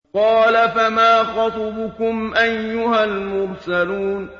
قَالَ فَمَا خَطْبُكُمْ أَيُّهَا الْمُرْسَلُونَ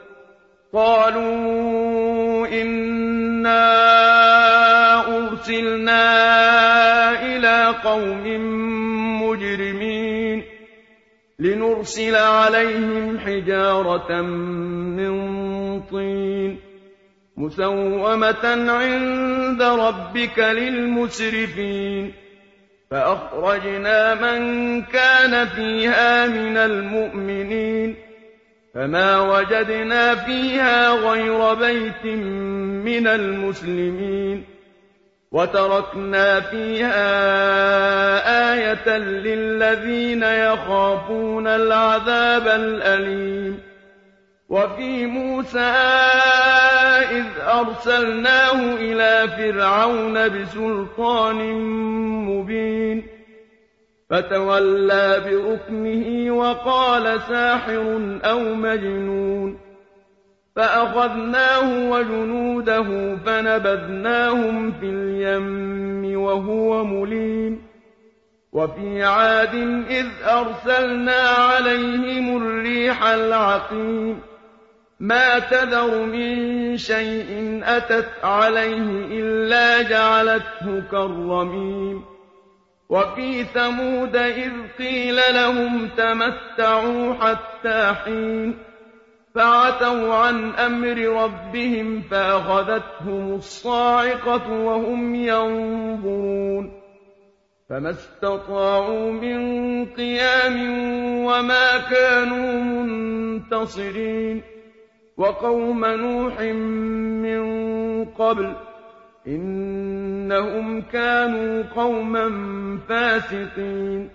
قَالُوا إِنَّا أُرْسِلْنَا إِلَىٰ قَوْمٍ مُّجْرِمِينَ لِنُرْسِلَ عَلَيْهِمْ حِجَارَةً مِّن طِينٍ مُّسَوَّمَةً عِندَ رَبِّكَ لِلْمُسْرِفِينَ فَأَخْرَجْنَا مَن كَانَ فِيهَا مِنَ الْمُؤْمِنِينَ فَمَا وَجَدْنَا فِيهَا غَيْرَ بَيْتٍ مِّنَ الْمُسْلِمِينَ وَتَرَكْنَا فِيهَا آيَةً لِّلَّذِينَ يَخَافُونَ الْعَذَابَ الْأَلِيمَ وَفِي مُوسَىٰ إِذْ أَرْسَلْنَاهُ إِلَىٰ فِرْعَوْنَ بِسُلْطَانٍ مُّبِينٍ فَتَوَلَّىٰ بِرُكْنِهِ وَقَالَ سَاحِرٌ أَوْ مَجْنُونٌ فَأَخَذْنَاهُ وَجُنُودَهُ فَنَبَذْنَاهُمْ فِي الْيَمِّ وَهُوَ مُلِيمٌ وَفِي عَادٍ إِذْ أَرْسَلْنَا عَلَيْهِمُ الرِّيحَ الْعَقِيمَ مَا تَذَرُ مِن شَيْءٍ أَتَتْ عَلَيْهِ إِلَّا جَعَلَتْهُ كَالرَّمِيمِ وَفِي ثَمُودَ إِذْ قِيلَ لَهُمْ تَمَتَّعُوا حَتَّىٰ حِينٍ فَعَتَوْا عَنْ أَمْرِ رَبِّهِمْ فَأَخَذَتْهُمُ الصَّاعِقَةُ وَهُمْ يَنظُرُونَ فَمَا اسْتَطَاعُوا مِن قِيَامٍ وَمَا كَانُوا مُنتَصِرِينَ وَقَوْمَ نُوحٍ مِّن قَبْلُ إِنَّهُمْ كَانُوا قَوْمًا فَاسِقِينَ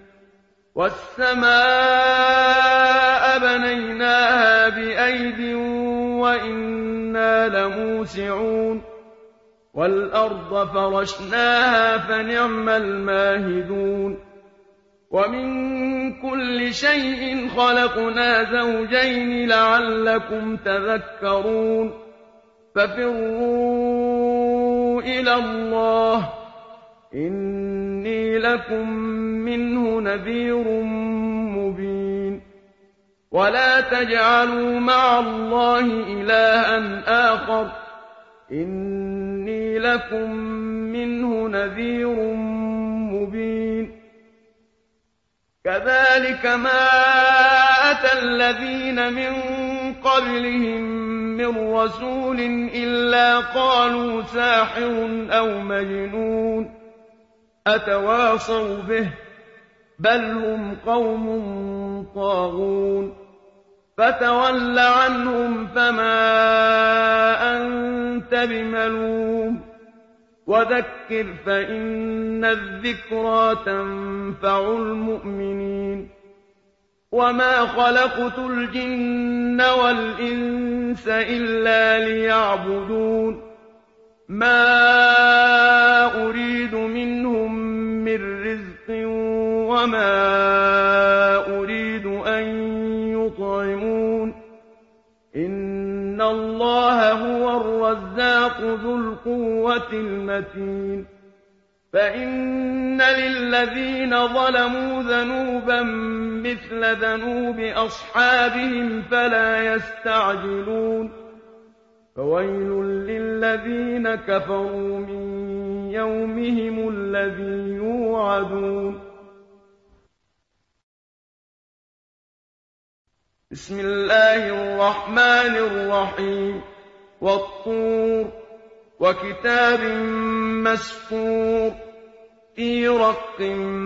وَالسَّمَاءَ بَنَيْنَاهَا بِأَيْدٍ وَإِنَّا لَمُوسِعُونَ وَالْأَرْضَ فَرَشْنَاهَا فَنِعْمَ الْمَاهِدُونَ وَمِن كُلِّ شَيْءٍ خَلَقْنَا زَوْجَيْنِ لَعَلَّكُمْ تَذَكَّرُونَ فَفِرُّوا إِلَى اللَّهِ إِنِّي لَكُم مِّنْهُ نَذِيرٌ مُّبِينٌ وَلَا تَجْعَلُوا مَعَ اللَّهِ إِلَٰهًا آخَرَ إِنِّي لَكُم مِّنْهُ نَذِيرٌ مُّبِينٌ كَذَٰلِكَ مَا أَتَى الَّذِينَ مِن قَبْلِهِم مِّن رَّسُولٍ إِلَّا قَالُوا سَاحِرٌ أَوْ مَجْنُونٌ أَتَوَاصَوْا بِهِ ۚ بَلْ هُمْ قَوْمٌ طَاغُونَ فَتَوَلَّ عَنْهُمْ فَمَا أَنتَ بِمَلُومٍ وَذَكِّرْ فَإِنَّ الذِّكْرَىٰ تَنفَعُ الْمُؤْمِنِينَ وَمَا خَلَقْتُ الْجِنَّ وَالْإِنسَ إِلَّا لِيَعْبُدُونِ مَا أُرِيدُ مِنْهُم مِّن رِّزْقٍ وَمَا أُرِيدُ أَن يُطْعِمُونِ إِنَّ اللَّهَ هُوَ الرَّزَّاقُ ذُو الْقُوَّةِ الْمَتِينُ فَإِنَّ لِلَّذِينَ ظَلَمُوا ذَنُوبًا مِّثْلَ ذَنُوبِ أَصْحَابِهِمْ فَلَا يَسْتَعْجِلُونِ فَوَيْلٌ لِّلَّذِينَ كَفَرُوا مِن يَوْمِهِمُ الَّذِي يُوعَدُونَ بسم الله الرحمن الرحيم وَالطُّورِ وَكِتَابٍ مَّسْطُورٍ فِي رَقٍّ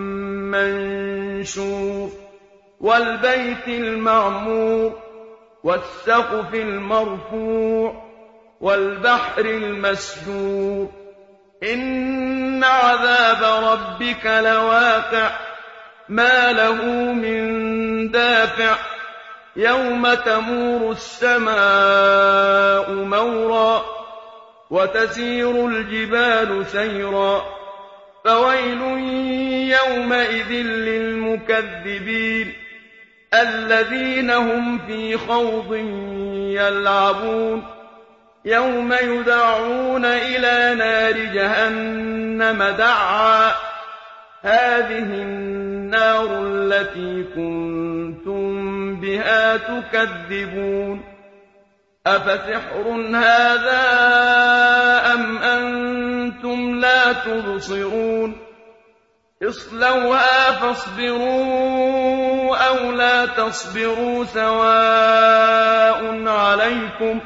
مَّنشُورٍ وَالْبَيْتِ الْمَعْمُورِ وَالسَّقْفِ الْمَرْفُوعِ وَالْبَحْرِ الْمَسْجُورِ إِنَّ عَذَابَ رَبِّكَ لَوَاقِعٌ مَّا لَهُ مِن دَافِعٍ يَوْمَ تَمُورُ السَّمَاءُ مَوْرًا وَتَسِيرُ الْجِبَالُ سَيْرًا فَوَيْلٌ يَوْمَئِذٍ لِّلْمُكَذِّبِينَ الَّذِينَ هُمْ فِي خَوْضٍ يَلْعَبُونَ يَوْمَ يُدَعُّونَ إِلَىٰ نَارِ جَهَنَّمَ دَعًّا هَٰذِهِ النَّارُ الَّتِي كُنتُم بِهَا تُكَذِّبُونَ أَفَسِحْرٌ هَٰذَا أَمْ أَنتُمْ لَا تُبْصِرُونَ اصْلَوْهَا فَاصْبِرُوا أَوْ لَا تَصْبِرُوا سَوَاءٌ عَلَيْكُمْ ۖ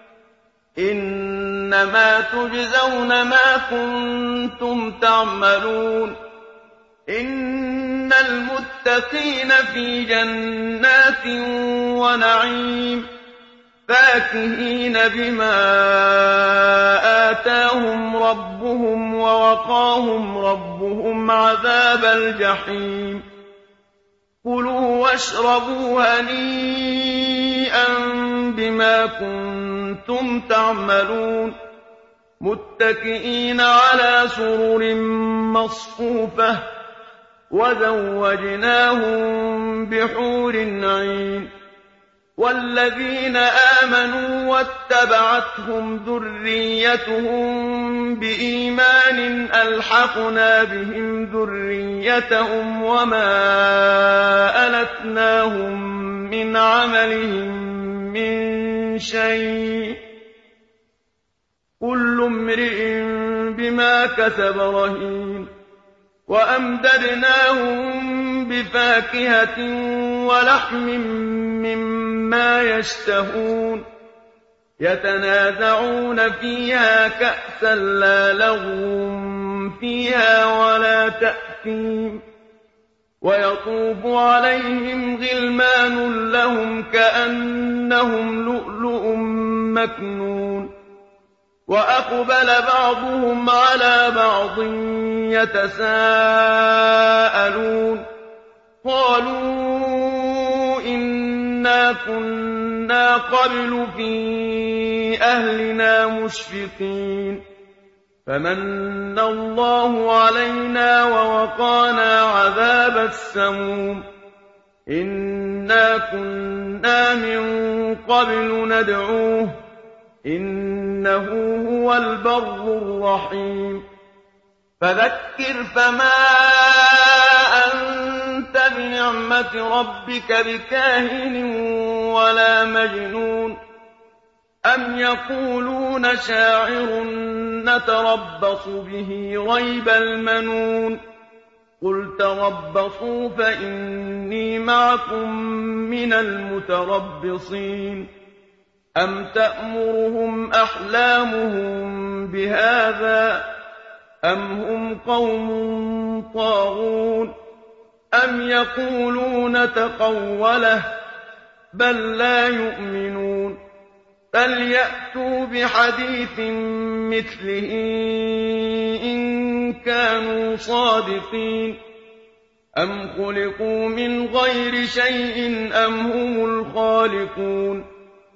إِنَّمَا تُجْزَوْنَ مَا كُنتُمْ تَعْمَلُونَ إِنَّ الْمُتَّقِينَ فِي جَنَّاتٍ وَنَعِيمٍ فَاكِهِينَ بِمَا آتَاهُمْ رَبُّهُمْ وَوَقَاهُمْ رَبُّهُمْ عَذَابَ الْجَحِيمِ كُلُوا وَاشْرَبُوا هَنِيئًا بِمَا كُنتُمْ تَعْمَلُونَ مُتَّكِئِينَ عَلَىٰ سُرُرٍ مَّصْفُوفَةٍ وَزَوَّجْنَاهُم بِحُورٍ عِينٍ وَالَّذِينَ آمَنُوا وَاتَّبَعَتْهُمْ ذُرِّيَّتُهُم بِإِيمَانٍ أَلْحَقْنَا بِهِمْ ذُرِّيَّتَهُمْ وَمَا أَلَتْنَاهُم مِّنْ عَمَلِهِم مِّن شَيْءٍ ۚ كُلُّ امْرِئٍ بِمَا كَسَبَ رَهِينٌ وَأَمْدَدْنَاهُم بِفَاكِهَةٍ وَلَحْمٍ مِّمَّا يَشْتَهُونَ يَتَنَازَعُونَ فِيهَا كَأْسًا لَّا لَغْوٌ فِيهَا وَلَا تَأْثِيمٌ وَيَطُوفُ عَلَيْهِمْ غِلْمَانٌ لَّهُمْ كَأَنَّهُمْ لُؤْلُؤٌ مَّكْنُونٌ وَأَقْبَلَ بَعْضُهُمْ عَلَىٰ بَعْضٍ يَتَسَاءَلُونَ قَالُوا إِنَّا كُنَّا قَبْلُ فِي أَهْلِنَا مُشْفِقِينَ فَمَنَّ اللَّهُ عَلَيْنَا وَوَقَانَا عَذَابَ السَّمُومِ إِنَّا كُنَّا مِن قَبْلُ نَدْعُوهُ ۖ إِنَّهُ هُوَ الْبَرُّ الرَّحِيمُ فَذَكِّرْ فَمَا أَنتَ بِنِعْمَةِ رَبِّكَ بِكَاهِنٍ وَلَا مَجْنُونٍ أَمْ يَقُولُونَ شَاعِرٌ نَّتَرَبَّصُ بِهِ رَيْبَ الْمَنُونِ قُلْ تَرَبَّصُوا فَإِنِّي مَعَكُم مِّنَ الْمُتَرَبِّصِينَ أَمْ تَأْمُرُهُمْ أَحْلَامُهُم بِهَٰذَا أَمْ هُمْ قَوْمٌ طَاغُونَ أَمْ يَقُولُونَ تَقَوَّلَهُ ۚ بَل لَّا يُؤْمِنُونَ فَلْيَأْتُوا بِحَدِيثٍ مِّثْلِهِ إِن كَانُوا صَادِقِينَ أَمْ خُلِقُوا مِنْ غَيْرِ شَيْءٍ أَمْ هُمُ الْخَالِقُونَ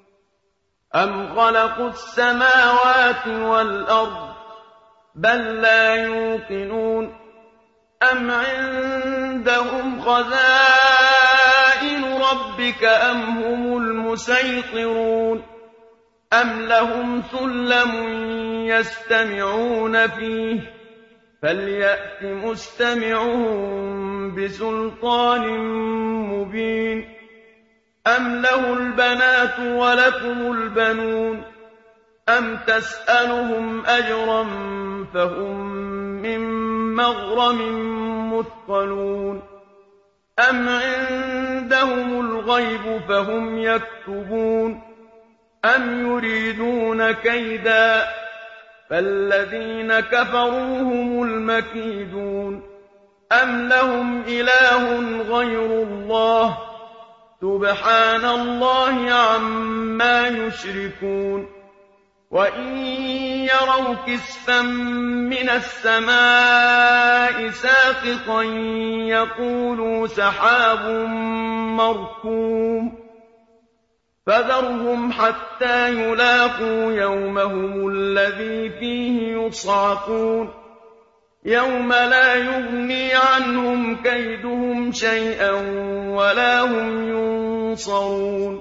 أَمْ خَلَقُوا السَّمَاوَاتِ وَالْأَرْضَ بَل لَّا يُوقِنُونَ أَمْ عِندَهُمْ خَزَائِنُ رَبِّكَ أَمْ هُمُ الْمُصَيْطِرُونَ أَمْ لَهُمْ سُلَّمٌ يَسْتَمِعُونَ فِيهِ فَلْيَأْتِ مُسْتَمِعُهُم بِسُلْطَانٍ مُّبِينٍ أَمْ لَهُ الْبَنَاتُ وَلَكُمُ الْبَنُونَ أَمْ تَسْأَلُهُمْ أَجْرًا فَهُم مِّن مَّغْرَمٍ مُّثْقَلُونَ أَمْ عِندَهُمُ الْغَيْبُ فَهُمْ يَكْتُبُونَ أَمْ يُرِيدُونَ كَيْدًا فَالَّذِينَ كَفَرُوا هُمُ الْمَكِيدُونَ أَمْ لَهُمْ إِلَٰهٌ غَيْرُ اللَّهِ سُبْحَانَ اللَّهِ عَمَّا يُشْرِكُونَ وَإِن يَرَوْا كِسْفًا مِّنَ السَّمَاءِ سَاقِطًا يَقُولُوا سَحَابٌ مَّرْكُومٌ فَذَرْهُمْ حَتَّىٰ يُلَاقُوا يَوْمَهُمُ الَّذِي فِيهِ يُصْعَقُونَ يَوْمَ لَا يُغْنِي عَنْهُمْ كَيْدُهُمْ شَيْئًا وَلَا هُمْ يُنصَرُونَ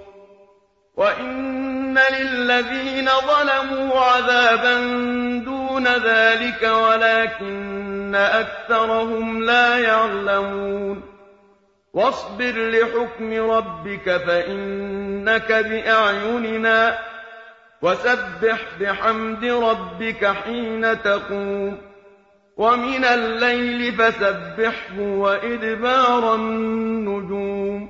وَإِنَّ لِلَّذِينَ ظَلَمُوا عَذَابًا دُونَ ذَٰلِكَ وَلَٰكِنَّ أَكْثَرَهُمْ لَا يَعْلَمُونَ وَاصْبِرْ لِحُكْمِ رَبِّكَ فَإِنَّكَ بِأَعْيُنِنَا وَسَبِّحْ بِحَمْدِ رَبِّكَ حِينَ تَقُومُ وَمِنَ اللَّيْلِ فَسَبِّحْهُ وَإِدْبَارَ النُّجُومِ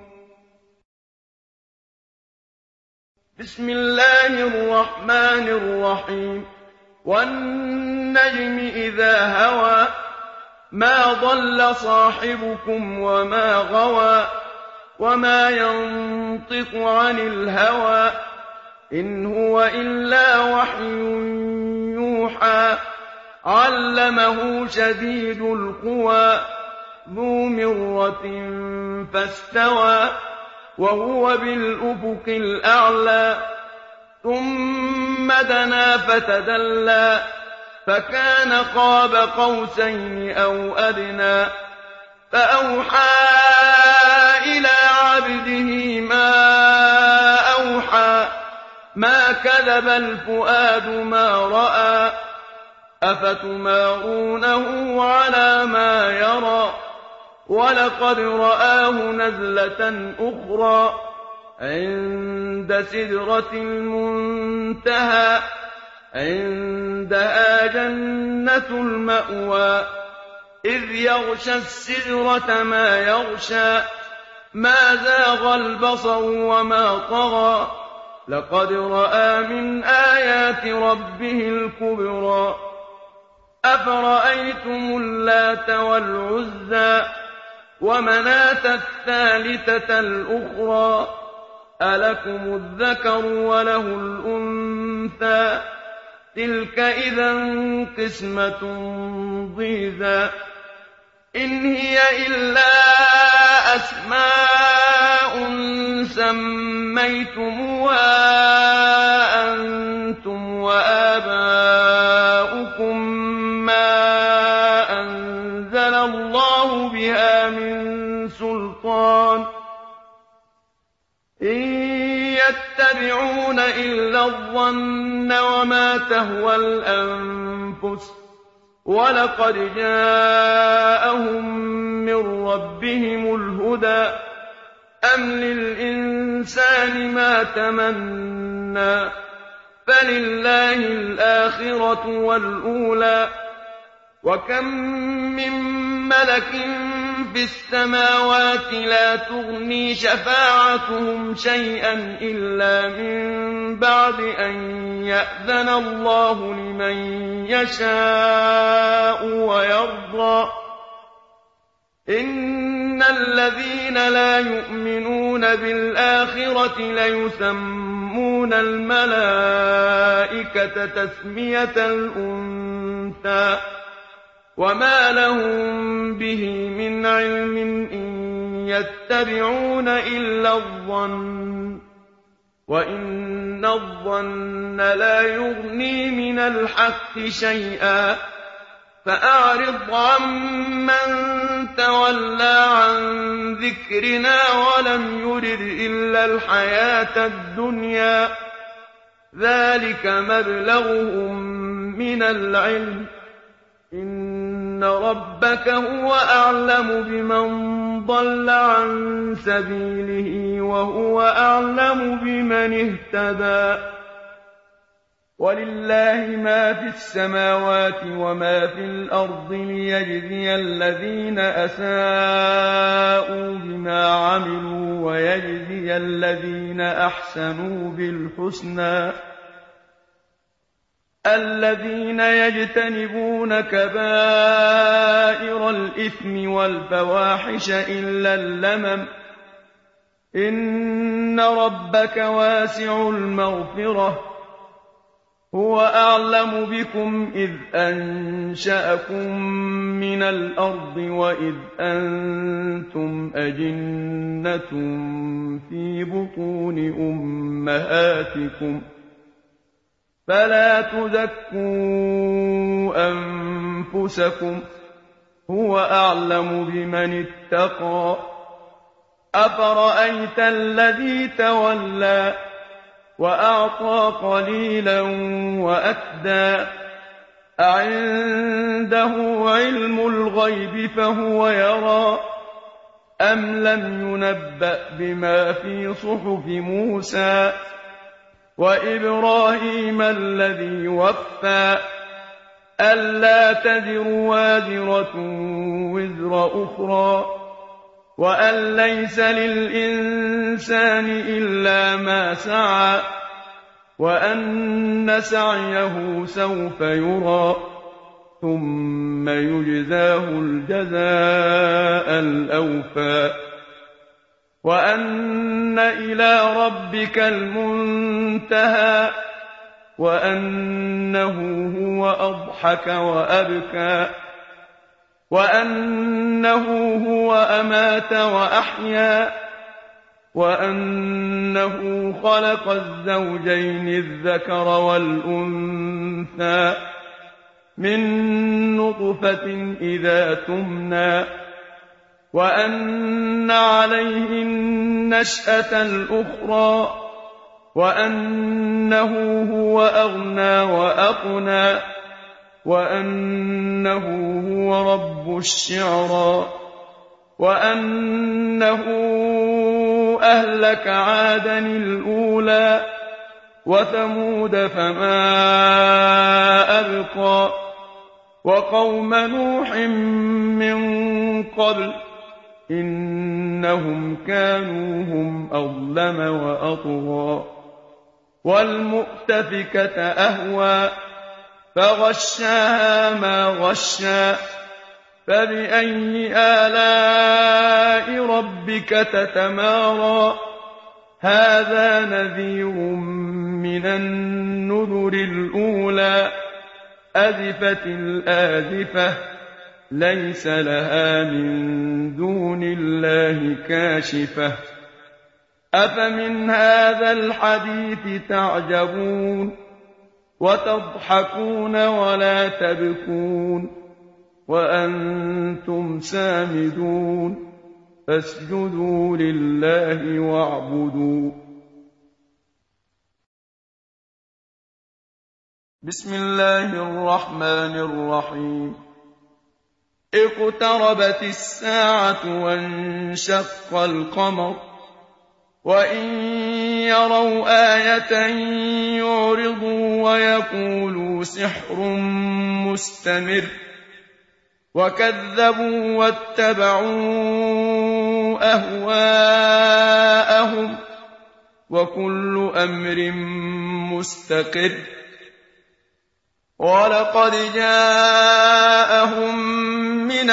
بسم الله الرحمن الرحيم وَالنَّجْمِ إِذَا هَوَىٰ مَا ضَلَّ صَاحِبُكُمْ وَمَا غَوَىٰ وَمَا يَنطِقُ عَنِ الْهَوَىٰ إِنْ هُوَ إِلَّا وَحْيٌ يُوحَىٰ عَلَّمَهُ شَدِيدُ الْقُوَىٰ ذُو مِرَّةٍ فَاسْتَوَىٰ وَهُوَ بِالْأُفُقِ الْأَعْلَىٰ ثُمَّ دَنَا فَتَدَلَّىٰ فَكَانَ قَابَ قَوْسَيْنِ أَوْ أَدْنَىٰ فَأَوْحَىٰ إِلَىٰ عَبْدِهِ مَا أَوْحَىٰ مَا كَذَبَ الْفُؤَادُ مَا رَأَىٰ أَفَتُمَارُونَهُ عَلَىٰ مَا يَرَىٰ وَلَقَدْ رَآهُ نَزْلَةً أُخْرَىٰ عِندَ سِدْرَةِ الْمُنتَهَىٰ عِندَهَا جَنَّةُ الْمَأْوَىٰ إِذْ يَغْشَى السِّدْرَةَ مَا يَغْشَىٰ مَا زَاغَ الْبَصَرُ وَمَا طَغَىٰ لَقَدْ رَأَىٰ مِنْ آيَاتِ رَبِّهِ الْكُبْرَىٰ أَفَرَأَيْتُمُ اللَّاتَ وَالْعُزَّىٰ وَمَنَاةَ الثَّالِثَةَ الْأُخْرَىٰ أَلَكُمُ الذَّكَرُ وَلَهُ الْأُنثَىٰ تِلْكَ إِذًا قِسْمَةٌ ضِيزَىٰ إِنْ هِيَ إِلَّا أَسْمَاءٌ سَمَّيْتُمُوهَا أَنتُمْ وَآبَاؤُكُم مَّا أَنزَلَ اللَّهُ بِهَا مِن سُلْطَانٍ إِن يَتَّبِعُونَ إِلَّا الظَّنَّ وَمَا تَهْوَى الْأَنفُسُ وَلَقَدْ جَاءَهُم مِّن رَّبِّهِمُ الْهُدَىٰ أَمْ لِلْإِنسَانِ مَا تَمَنَّىٰ فَلِلَّهِ الْآخِرَةُ وَالْأُولَىٰ وَكَم مِّن مَّلَكٍ فِي السَّمَاوَاتِ لَا تُغْنِي شَفَاعَتُهُمْ شَيْئًا إِلَّا مِن بَعْدِ أَن يَأْذَنَ اللَّهُ لِمَن يَشَاءُ وَيَرْضَىٰ إِنَّ الَّذِينَ لَا يُؤْمِنُونَ بِالْآخِرَةِ لَيُسَمُّونَ الْمَلَائِكَةَ تَسْمِيَةَ الْأُنثَىٰ وَمَا لَهُم بِهِ مِنْ عِلْمٍ إِن يَتَّبِعُونَ إِلَّا الظَّنَّ وَإِنَّ الظَّنَّ لَا يُغْنِي مِنَ الْحَقِّ شَيْئًا فَأَعْرِضْ عَمَّن تَوَلَّىٰ عَن ذِكْرِنَا وَلَمْ يُرِدْ إِلَّا الْحَيَاةَ الدُّنْيَا ذَٰلِكَ مَبْلَغُهُم مِّنَ الْعِلْمِ إِنَّ رَبَّكَ هُوَ أَعْلَمُ بِمَن ضَلَّ عَن سَبِيلِهِ وَهُوَ أَعْلَمُ بِمَنِ اهْتَدَىٰ وَلِلَّهِ مَا فِي السَّمَاوَاتِ وَمَا فِي الْأَرْضِ لِيَجْزِيَ الَّذِينَ أَسَاءُوا بِمَا عَمِلُوا وَيَجْزِيَ الَّذِينَ أَحْسَنُوا بِالْحُسْنَىٰ الَّذِينَ يَجْتَنِبُونَ كَبَائِرَ الْإِثْمِ وَالْفَوَاحِشَ إِلَّا اللَّمَمَ إِنَّ رَبَّكَ وَاسِعُ الْمَغْفِرَةِ هُوَ أَعْلَمُ بِكُمْ إِذْ أَنشَأَكُم مِّنَ الْأَرْضِ وَإِذْ أَنتُمْ أَجِنَّةٌ فِي بُطُونِ أُمَّهَاتِكُمْ فَلَا تُزَكُّوا أَنفُسَكُمْ هُوَ أَعْلَمُ بِمَنِ اتَّقَىٰ أَفَرَأَيْتَ الَّذِي تَوَلَّىٰ وَأَعْطَىٰ قَلِيلًا وَأَكْدَىٰ أَعِندَهُ عِلْمُ الْغَيْبِ فَهُوَ يَرَىٰ أَمْ لَمْ يُنَبَّأْ بِمَا فِي صُحُفِ مُوسَىٰ وَإِبْرَاهِيمَ الَّذِي وَفَّىٰ أَلَّا تَزِرُ وَازِرَةٌ وِزْرَ أُخْرَىٰ وَأَن لَّيْسَ لِلْإِنسَانِ إِلَّا مَا سَعَىٰ وَأَنَّ سَعْيَهُ سَوْفَ يُرَىٰ ثُمَّ يُجْزَاهُ الْجَزَاءَ الْأَوْفَىٰ وَأَنَّ إِلَىٰ رَبِّكَ الْمُنتَهَىٰ وَأَنَّهُ هُوَ أَضْحَكَ وَأَبْكَىٰ وَأَنَّهُ هُوَ أَمَاتَ وَأَحْيَا وَأَنَّهُ خَلَقَ الزَّوْجَيْنِ الذَّكَرَ وَالْأُنثَىٰ مِن نُّطْفَةٍ إِذَا تُمْنَىٰ وَأَنَّ عَلَيْهِ النَّشْأَةَ الْأُخْرَىٰ وَأَنَّهُ هُوَ أَغْنَىٰ وَأَقْنَىٰ وَأَنَّهُ هُوَ رَبُّ الشِّعْرَىٰ وَأَنَّهُ أَهْلَكَ عَادًا الْأُولَىٰ وَثَمُودَ فَمَا أَبْقَىٰ وَقَوْمَ نُوحٍ مِّن قَبْلُ إِنَّهُمْ كَانُوا هُمْ أَظْلَمَ وَأَطْغَىٰ وَالْمُؤْتَفِكَةَ أَهْوَىٰ فَغَشَّاهَا مَا غَشَّىٰ فَبِأَيِّ آلَاءِ رَبِّكَ تَتَمَارَىٰ هَٰذَا نَذِيرٌ مِّنَ النُّذُرِ الْأُولَىٰ أَزِفَتِ الْآزِفَةُ لَيْسَ لَهَا مِن دُونِ اللَّهِ كَاشِفَةٌ أَفَمِنْ هَٰذَا الْحَدِيثِ تَعْجَبُونَ وَتَضْحَكُونَ وَلَا تَبْكُونَ وَأَنتُمْ سَامِدُونَ فَاسْجُدُوا لِلَّهِ وَاعْبُدُوا بسم الله الرحمن الرحيم اقتربت الساعة وانشق القمر وإن يروا آية يعرضوا ويقولوا سحر مستمر وكذبوا واتبعوا أهواءهم وكل أمر مستقر وَلَقَدْ جَاءَهُم مِّنَ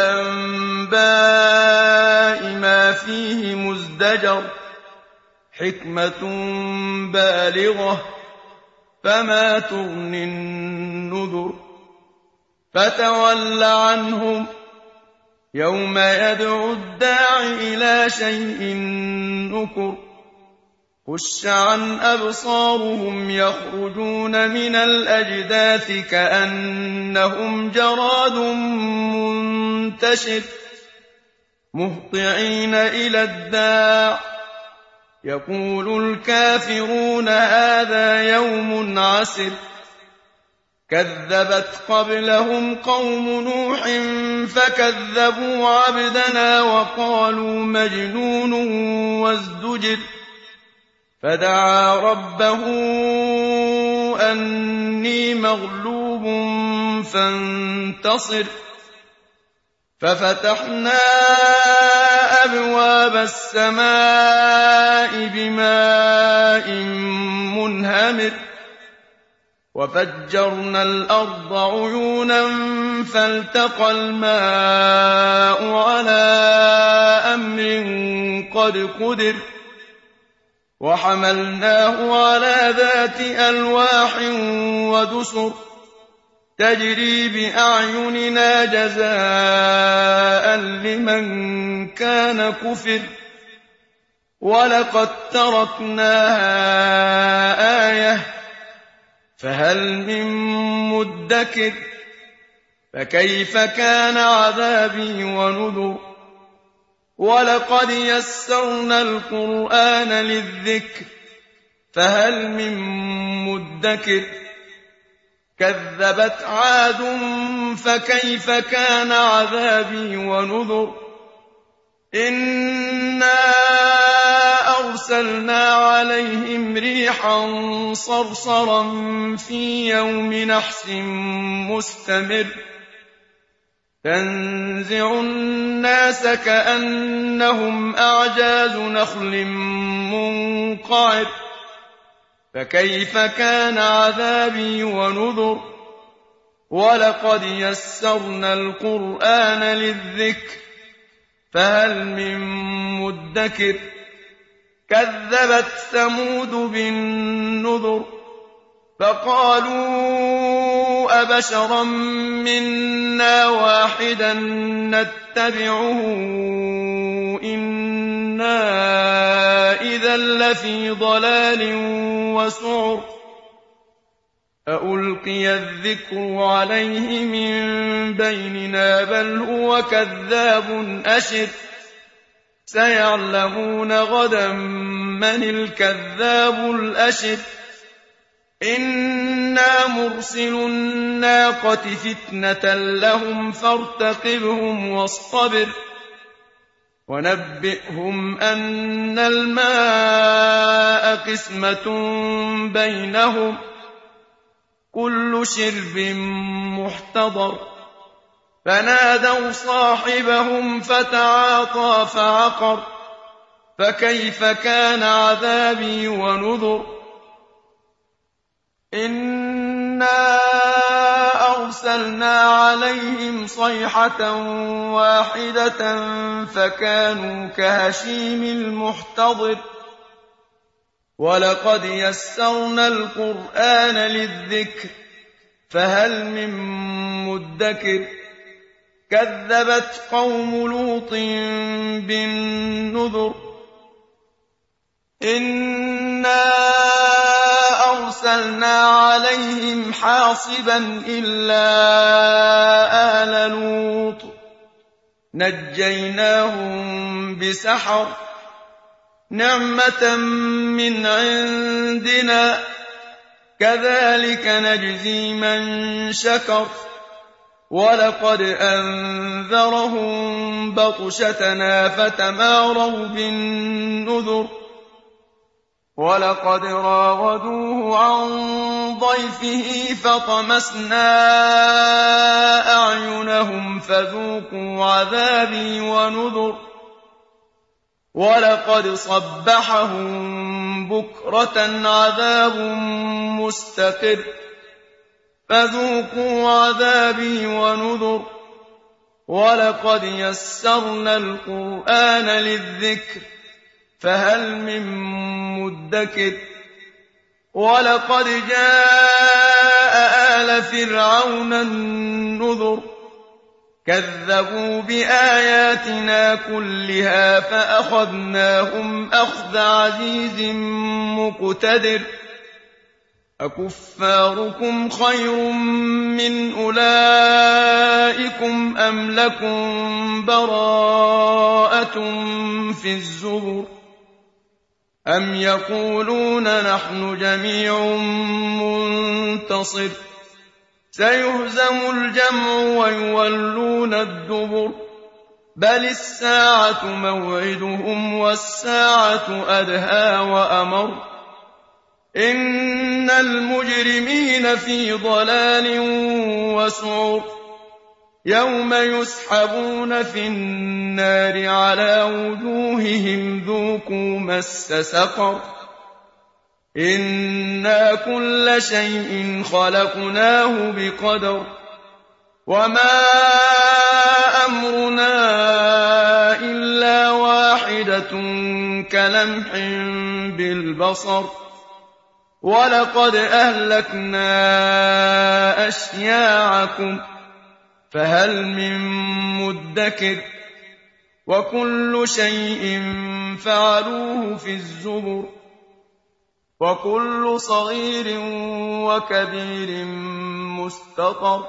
الْأَنبَاءِ مَا فِيهِ مُزْدَجَرٌ حِكْمَةٌ بَالِغَةٌ فَمَا تُغْنِ النُّذُرُ فَتَوَلَّ عَنْهُمْ يَوْمَ يَدْعُ الدَّاعِ إِلَىٰ شَيْءٍ نُّكُرٍ خُشَّ عَنْ أَبْصَارُهُمْ يَخْرُجُونَ مِنَ الْأَجْدَاثِ كَأَنَّهُمْ جَرَادٌ مُّنتَشِرٌ مُّهْطِعِينَ إِلَى الدَّاعِ يَقُولُ الْكَافِرُونَ هَٰذَا يَوْمٌ عَسِرٌ كَذَّبَتْ قَبْلَهُمْ قَوْمُ نُوحٍ فَكَذَّبُوا عَبْدَنَا وَقَالُوا مَجْنُونٌ وَازْدُجِرَ فَدَعَا رَبَّهُ أَنِّي مَغْلُوبٌ فَانتَصِرْ فَفَتَحْنَا أَبْوَابَ السَّمَاءِ بِمَاءٍ مُّنْهَمِرٍ وَفَجَّرْنَا الْأَرْضَ عُيُونًا فَالْتَقَى الْمَاءُ عَلَىٰ أَمْرٍ قَدْ قُدِرَ وَحَمَلْنَاهُ عَلَىٰ ذَاتِ أَلْوَاحٍ وَدُسُرٍ تَجْرِي بِأَعْيُنِنَا جَزَاءً لِّمَن كَانَ كُفِرَ وَلَقَد تَّرَكْنَاهَا آيَةً فَهَلْ مِن مُّدَّكِرٍ فَكَيْفَ كَانَ عَذَابِي وَنُذُرِ وَلَقَدْ يَسَّرْنَا الْقُرْآنَ لِلذِّكْرِ فَهَلْ مِن مُّدَّكِرٍ كَذَّبَتْ عَادٌ فَكَيْفَ كَانَ عَذَابِي وَنُذُرِ إِنَّا أَرْسَلْنَا عَلَيْهِمْ رِيحًا صَرْصَرًا فِي يَوْمِ نَحْسٍ مُّسْتَمِرٍّ تَنزِعُ النَّاسَ كَأَنَّهُمْ أَعْجَازُ نَخْلٍ مُّنقَعِرٍ فَكَيْفَ كَانَ عَذَابِي وَنُذُرِ وَلَقَدْ يَسَّرْنَا الْقُرْآنَ لِلذِّكْرِ فَهَلْ مِن مُّدَّكِرٍ كَذَّبَتْ ثَمُودُ بِالنُّذُرِ فَقَالُوا أَبَشَرًا مِّنَّا وَاحِدًا نَّتَّبِعُهُ إِنَّا إِذًا لَّفِي ضَلَالٍ وَسُعُرٍ أَأُلْقِيَ الذِّكْرُ عَلَيْهِ مِن بَيْنِنَا بَلْ هُوَ كَذَّابٌ أَشِرٌ سَيَعْلَمُونَ غَدًا مَّنِ الْكَذَّابُ الْأَشِرُ إِنَّا مُرْسِلُو النَّاقَةِ فِتْنَةً لَّهُمْ فَارْتَقِبْهُمْ وَاصْطَبِرْ وَنَبِّئْهُمْ أَنَّ الْمَاءَ قِسْمَةٌ بَيْنَهُمْ كُلُّ شِرْبٍ مُّحْتَضَرٌ فَنَادَوْا صَاحِبَهُمْ فَتَعَاطَىٰ فَعَقَرَ فَكَيْفَ كَانَ عَذَابِي وَنُذُرِ إِنَّا أَرْسَلْنَا عَلَيْهِمْ صَيْحَةً وَاحِدَةً فَكَانُوا كَهَشِيمِ الْمُحْتَظِرِ وَلَقَدْ يَسَّرْنَا الْقُرْآنَ لِلذِّكْرِ فَهَلْ مِن مُّدَّكِرٍ كَذَّبَتْ قَوْمُ لُوطٍ بِالنُّذُرِ إِنَّا أَرْسَلْنَا عَلَيْهِمْ حَاصِبًا إِلَّا آلَ لُوطٍ نَجَّيْنَاهُم بِسَحَرٍ نِّعْمَةً مِّنْ عِندِنَا ۚ كَذَٰلِكَ نَجْزِي مَن شَكَرَ وَلَقَدْ أَنذَرَهُم بَطْشَتَنَا فَتَمَارَوْا بِالنُّذُرِ وَلَقَدْ رَاوَدُوهُ عَن ضَيْفِهِ فَطَمَسْنَا أَعْيُنَهُمْ فَذُوقُوا عَذَابِي وَنُذُرِ وَلَقَدْ صَبَّحَهُم بُكْرَةً عَذَابٌ مُّسْتَقِرٌّ فَذُوقُوا عَذَابِي وَنُذُرِ وَلَقَدْ يَسَّرْنَا الْقُرْآنَ لِلذِّكْرِ فَهَلْ مِن مُّدَّكِرٍ وَلَقَدْ جَاءَ آلَ فِرْعَوْنَ النُّذُرُ كَذَّبُوا بِآيَاتِنَا كُلِّهَا فَأَخَذْنَاهُمْ أَخْذَ عَزِيزٍ مُّقْتَدِرٍ أَكُفَّارُكُمْ خَيْرٌ مِّنْ أُولَٰئِكُمْ أَمْ لَكُم بَرَاءَةٌ فِي الزُّبُرِ أَمْ يَقُولُونَ نَحْنُ جَمِيعٌ مُّنتَصِرٌ سَيُهْزَمُ الْجَمْعُ وَيُوَلُّونَ الدُّبُرَ بَلِ السَّاعَةُ مَوْعِدُهُمْ وَالسَّاعَةُ أَدْهَىٰ وَأَمَرُّ إِنَّ الْمُجْرِمِينَ فِي ضَلَالٍ وَسُعُرٍ يَوْمَ يُسْحَبُونَ فِي النَّارِ عَلَىٰ وُجُوهِهِمْ ذُوقُوا مَسَّ سَقَرَ إِنَّا كُلَّ شَيْءٍ خَلَقْنَاهُ بِقَدَرٍ وَمَا أَمْرُنَا إِلَّا وَاحِدَةٌ كَلَمْحٍ بِالْبَصَرِ وَلَقَدْ أَهْلَكْنَا أَشْيَاعَكُمْ فَهَلْ مِن مُّدَّكِرٍ وَكُلُّ شَيْءٍ فَعَلُوهُ فِي الزُّبُرِ وَكُلُّ صَغِيرٍ وَكَبِيرٍ مُّسْتَطَرٌ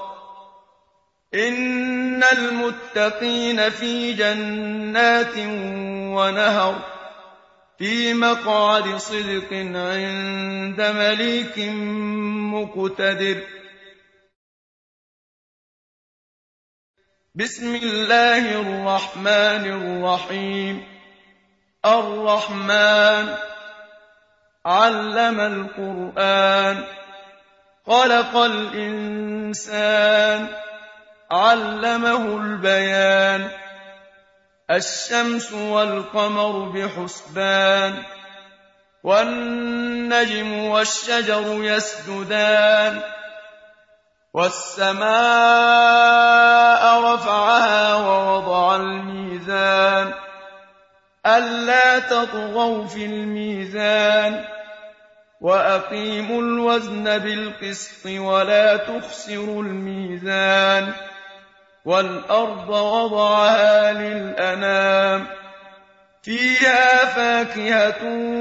إِنَّ الْمُتَّقِينَ فِي جَنَّاتٍ وَنَهَرٍ فِي مَقْعَدِ صِدْقٍ عِندَ مَلِيكٍ مُّقْتَدِرٍ بسم الله الرحمن الرحيم الرحمن علم القرآن خلق الإنسان علمه البيان الشمس والقمر بحسبان والنجم والشجر يسجدان والسماء رفعها ووضع الميزان ألا تطغوا في الميزان وأقيموا الوزن بالقسط ولا تخسروا الميزان والأرض وضعها للأنام فيها فاكهة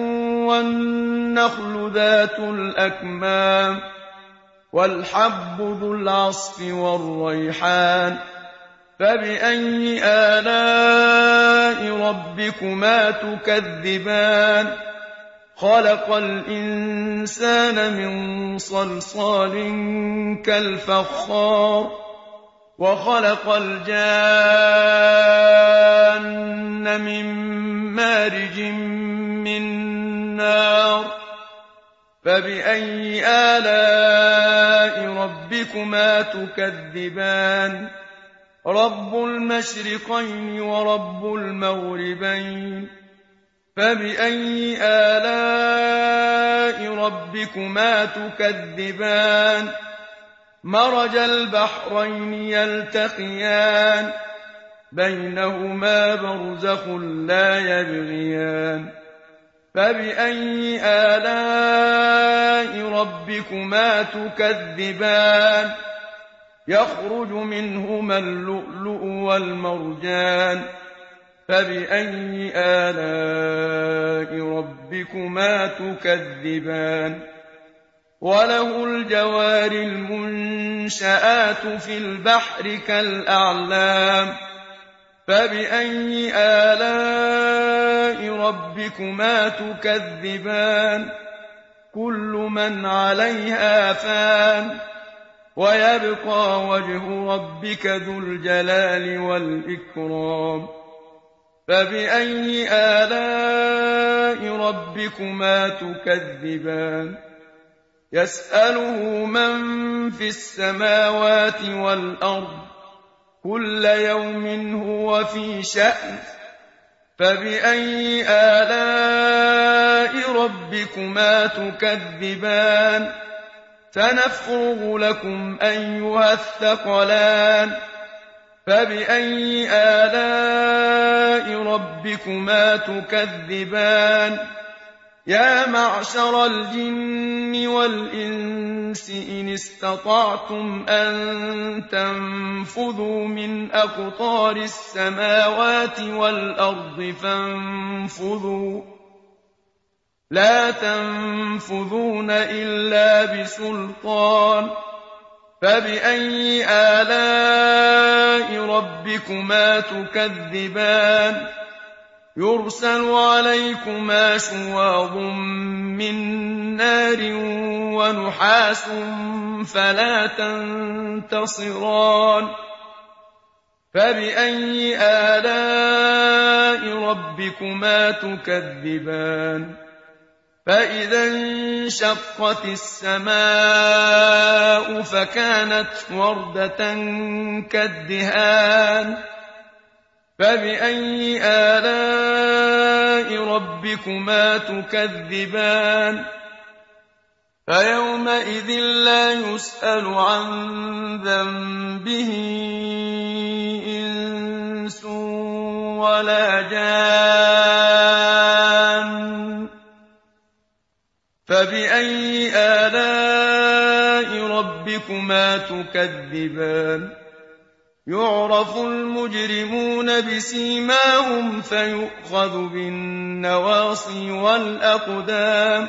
والنخل ذات الأكمام والحب ذو العصف والريحان فبأي آلاء ربكما تكذبان خلق الإنسان من صلصال كالفخار وخلق الجان من مارج من نار فبأي آلاء ربكما تكذبان رب المشرقين ورب المغربين فبأي آلاء ربكما تكذبان مرج البحرين يلتقيان بينهما برزخ لا يبغيان فبأي آلاء ربكما تكذبان يخرج منهما اللؤلؤ والمرجان فبأي آلاء ربكما تكذبان وله الجوار المنشآت في البحر كالأعلام فبأي آلاء ربكما تكذبان كل من عليها فان ويبقى وجه ربك ذو الجلال والإكرام فبأي آلاء ربكما تكذبان يسأله من في السماوات والأرض كل يوم هو في شأن فبأي آلاء ربكما تكذبان سنفرغ لكم أيها الثقلان فبأي آلاء ربكما تكذبان يا معشر الجن والإنس إن استطعتم أن تنفذوا من أقطار السماوات والأرض فانفذوا لا تنفذون إلا بسلطان فبأي آلاء ربكما تكذبان يرسل عليكما شواظ من نار ونحاس فلا تنتصران فبأي آلاء ربكما تكذبان فإذا انشقت السماء فكانت وردة كالدهان فبأي آلاء ربكما تكذبان فيومئذ لا يسأل عن ذنبه إنس ولا جان فبأي آلاء ربكما تكذبان يعرف المجرمون بسيماهم فيؤخذ بالنواصي والأقدام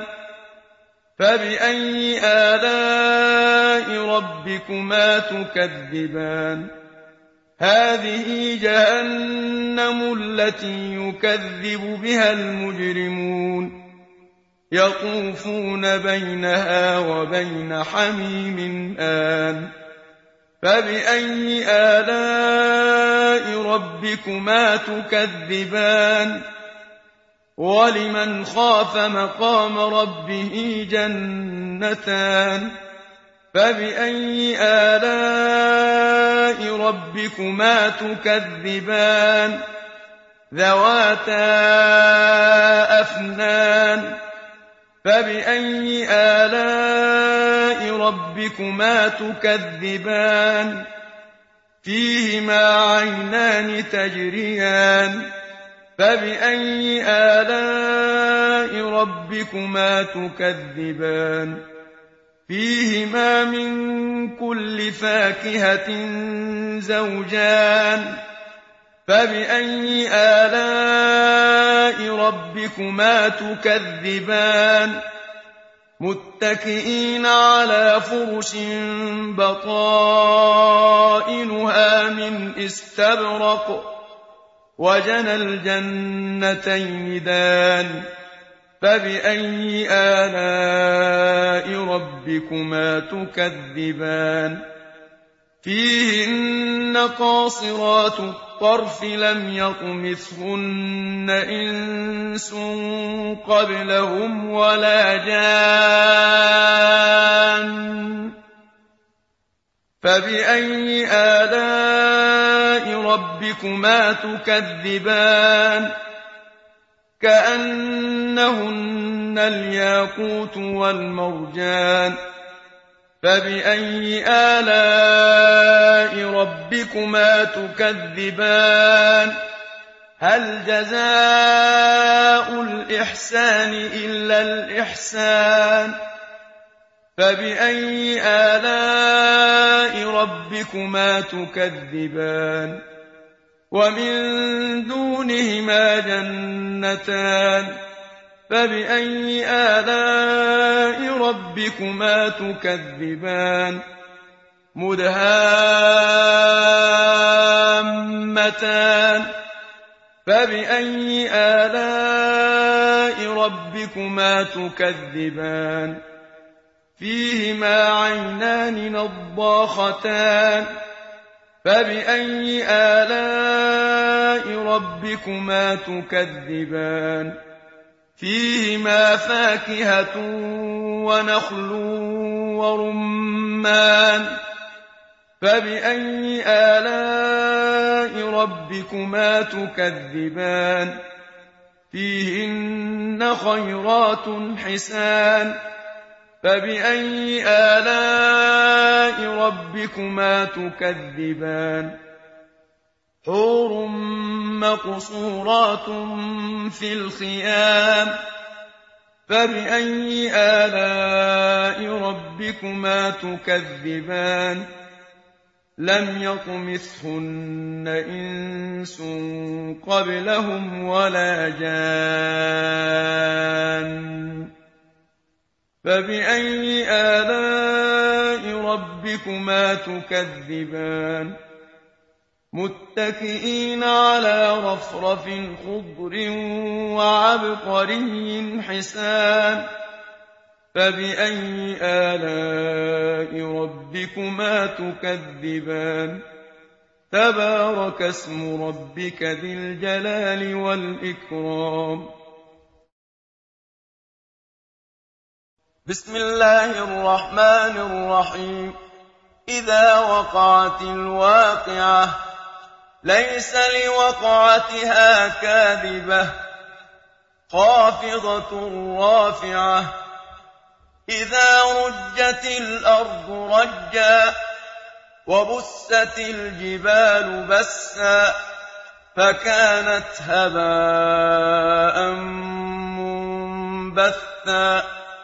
فبأي آلاء ربكما تكذبان هذه جهنم التي يكذب بها المجرمون يطوفون بينها وبين حميم آن فبأي آلاء ربكما تكذبان ولمن خاف مقام ربه جنتان فبأي آلاء ربكما تكذبان ذواتا أفنان فبأي آلاء ربكما تكذبان فيهما عينان تجريان فبأي آلاء ربكما تكذبان فيهما من كل فاكهة زوجان فبأي آلاء ربكما تكذبان متكئين على فرش بطائنها من استبرق وجنى الجنتين دان فبأي آلاء ربكما تكذبان فيهن قاصرات الطرف لم يطمثهن إنس قبلهم ولا جان فبأي آلاء ربكما تكذبان كأنهن الياقوت والمرجان فبأي آلاء ربكما تكذبان هل جزاء الإحسان إلا الإحسان فبأي آلاء ربكما تكذبان ومن دونهما جنتان فبأي آلاء ربكما تكذبان مدهامتان فبأي آلاء ربكما تكذبان فيهما عينان نضاختان فبأي آلاء ربكما تكذبان فيهما فاكهة ونخل ورمان فبأي آلاء ربكما تكذبان فيهن خيرات حسان فبأي آلاء ربكما تكذبان حور مقصورات في الخيام فبأي آلاء ربكما تكذبان لم يطمثهن إنس قبلهم ولا جان فبأي آلاء ربكما تكذبان متكئين على رفرف خضر وعبقري حسان فبأي آلاء ربكما تكذبان تبارك اسم ربك ذي الجلال والإكرام بسم الله الرحمن الرحيم إذا وقعت الواقعة ليس لوقعتها كاذبة خافضة رافعة إذا رجت الأرض رجا وبست الجبال بسا فكانت هباء منبثا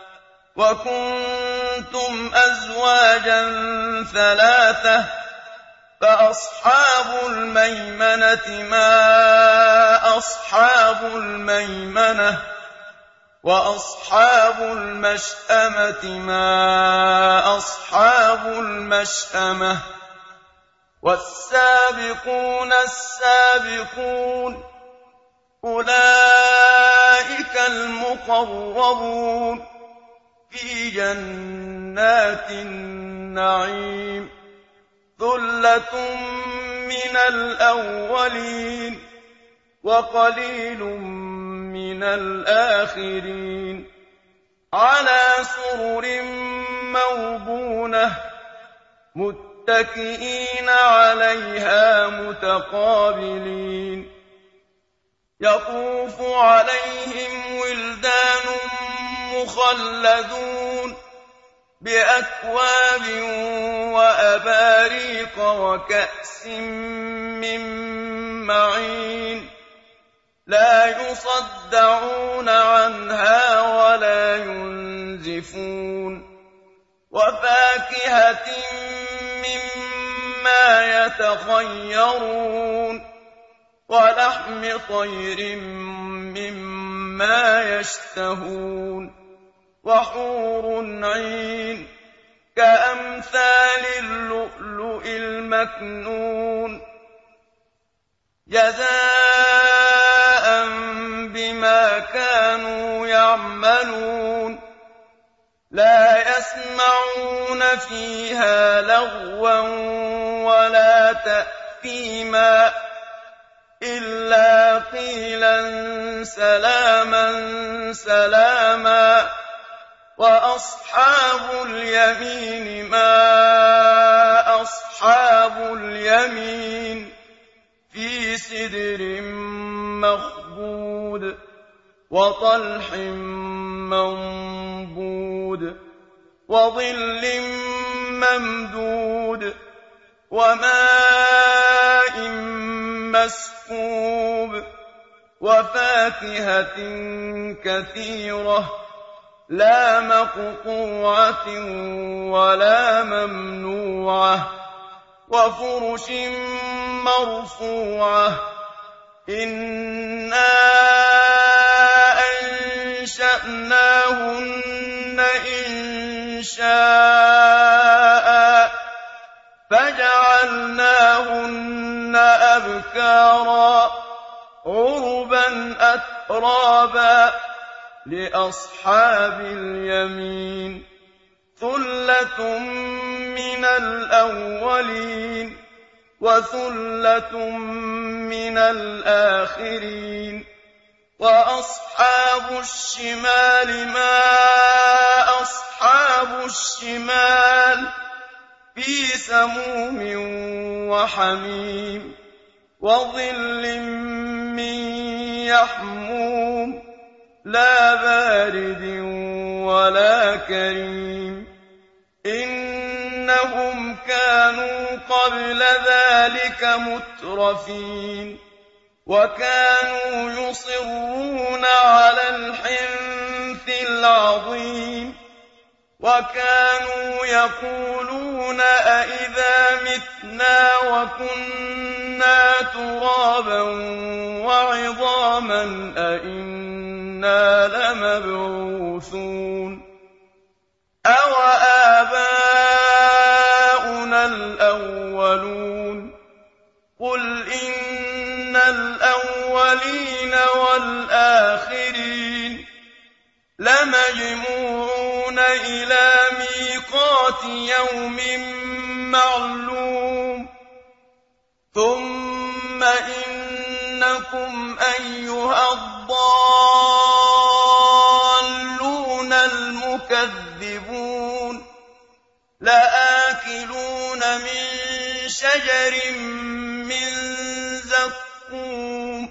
وكنتم أزواجا ثلاثة فأصحاب الميمنة ما أصحاب الميمنة وأصحاب المشأمة ما أصحاب المشأمة والسابقون السابقون أولئك المقربون في جنات النعيم ثُلَّةٌ مِّنَ الْأَوَّلِينَ وَقَلِيلٌ مِّنَ الْآخِرِينَ عَلَىٰ سُرُرٍ مَّوْضُونَةٍ مُّتَّكِئِينَ عَلَيْهَا مُتَقَابِلِينَ يَطُوفُ عَلَيْهِمْ وِلْدَانٌ مُّخَلَّدُونَ بِأَكْوَابٍ وَأَبَارِيقَ وَكَأْسٍ مِّن مَّعِينٍ لَّا يُصَدَّعُونَ عَنْهَا وَلَا يُنزِفُونَ وَفَاكِهَةٍ مِّمَّا يَتَخَيَّرُونَ وَلَحْمِ طَيْرٍ مِّمَّا يَشْتَهُونَ وَحُورٌ عِينٌ كَأَمْثَالِ اللُّؤْلُؤِ الْمَكْنُونِ جَزَاءً بِمَا كَانُوا يَعْمَلُونَ لَا يَسْمَعُونَ فِيهَا لَغْوًا وَلَا تَأْثِيمًا إِلَّا قِيلًا سَلَامًا سَلَامًا وَأَصْحَابُ الْيَمِينِ مَا أَصْحَابُ الْيَمِينِ فِي سِدْرٍ مَّخْضُودٍ وَطَلْحٍ مَّنضُودٍ وَظِلٍّ مَّمْدُودٍ وَمَاءٍ مَّسْكُوبٍ وَفَاكِهَةٍ كَثِيرَةٍ لَّا مَقْطُوعَةٍ وَلَا مَمْنُوعَةٍ وَفُرُشٍ مَّرْفُوعَةٍ إِنَّا أَنشَأْنَاهُنَّ إِنشَاءً فَجَعَلْنَاهُنَّ أَبْكَارًا عُرُبًا أَتْرَابًا لِّأَصْحَابِ الْيَمِينِ ثُلَّةٌ مِّنَ الْأَوَّلِينَ وَثُلَّةٌ مِّنَ الْآخِرِينَ وَأَصْحَابُ الشِّمَالِ مَا أَصْحَابُ الشِّمَالِ فِي سَمُومٍ وَحَمِيمٍ وَظِلٍّ مِّن يَحْمُومٍ لَّا بَارِدٍ وَلَا كَرِيمٍ إِنَّهُمْ كَانُوا قَبْلَ ذَٰلِكَ مُتْرَفِينَ وَكَانُوا يُصِرُّونَ عَلَى الْحِنثِ الْعَظِيمِ وَكَانُوا يَقُولُونَ أَإِذَا مِتْنَا وَكُنَّا تُرَابًا وَعِظَامًا أَإِنَّا لَمَبْعُوثُونَ أَوَآبَاؤُنَا الْأَوَّلُونَ قُلْ إِنَّ الْأَوَّلِينَ وَالْآخِرِينَ لَمَجْمُوعُونَ إِلَىٰ مِيقَاتِ يَوْمٍ مَّعْلُومٍ ثُمَّ إِنَّكُمْ أَيُّهَا الضَّالُّونَ الْمُكَذِّبُونَ لَآكِلُونَ مِن شَجَرٍ مِّن زَقُّومٍ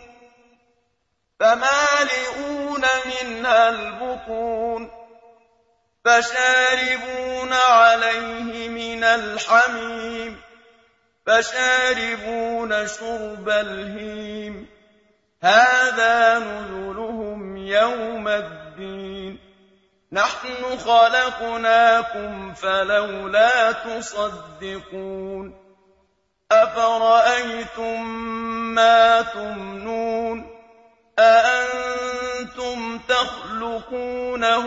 فَمَالِئُونَ مِنْهَا الْبُطُونَ فَشَارِبُونَ عَلَيْهِ مِنَ الْحَمِيمِ فَشَارِبُونَ شُرْبَ الْهِيمِ هَٰذَا نُزُلُهُمْ يَوْمَ الدِّينِ نَحْنُ خَلَقْنَاكُمْ فَلَوْلَا تُصَدِّقُونَ أَفَرَأَيْتُم مَّا تُمْنُونَ أَأَنتُمْ تَخْلُقُونَهُ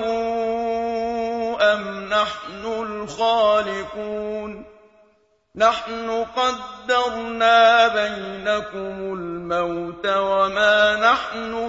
أَمْ نَحْنُ الْخَالِقُونَ نَحْنُ قَدَّرْنَا بَيْنَكُمُ الْمَوْتَ وَمَا نَحْنُ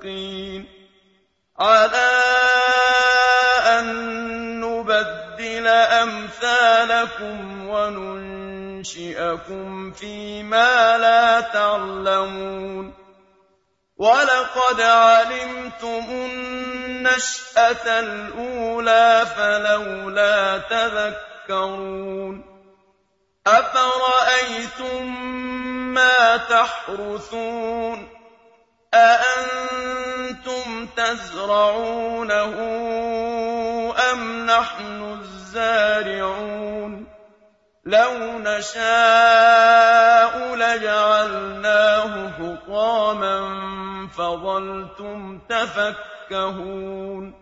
بِمَسْبُوقِينَ عَلَىٰ أَن نُّبَدِّلَ أَمْثَالَكُمْ وَنُنشِئَكُمْ فِيمَا لَا تَعْلَمُونَ وَلَقَدْ عَلِمْتُمُ النَّشْأَةَ الْأُولَىٰ فَلَوْلَا تَذَكَّرُونَ أَفَرَأَيْتُم مَّا تَحْرُثُونَ أَأَنتُمْ تَزْرَعُونَهُ أَمْ نَحْنُ الزَّارِعُونَ لَوْ نَشَاءُ لَجَعَلْنَاهُ حُطَامًا فَظَلْتُمْ تَفَكَّهُونَ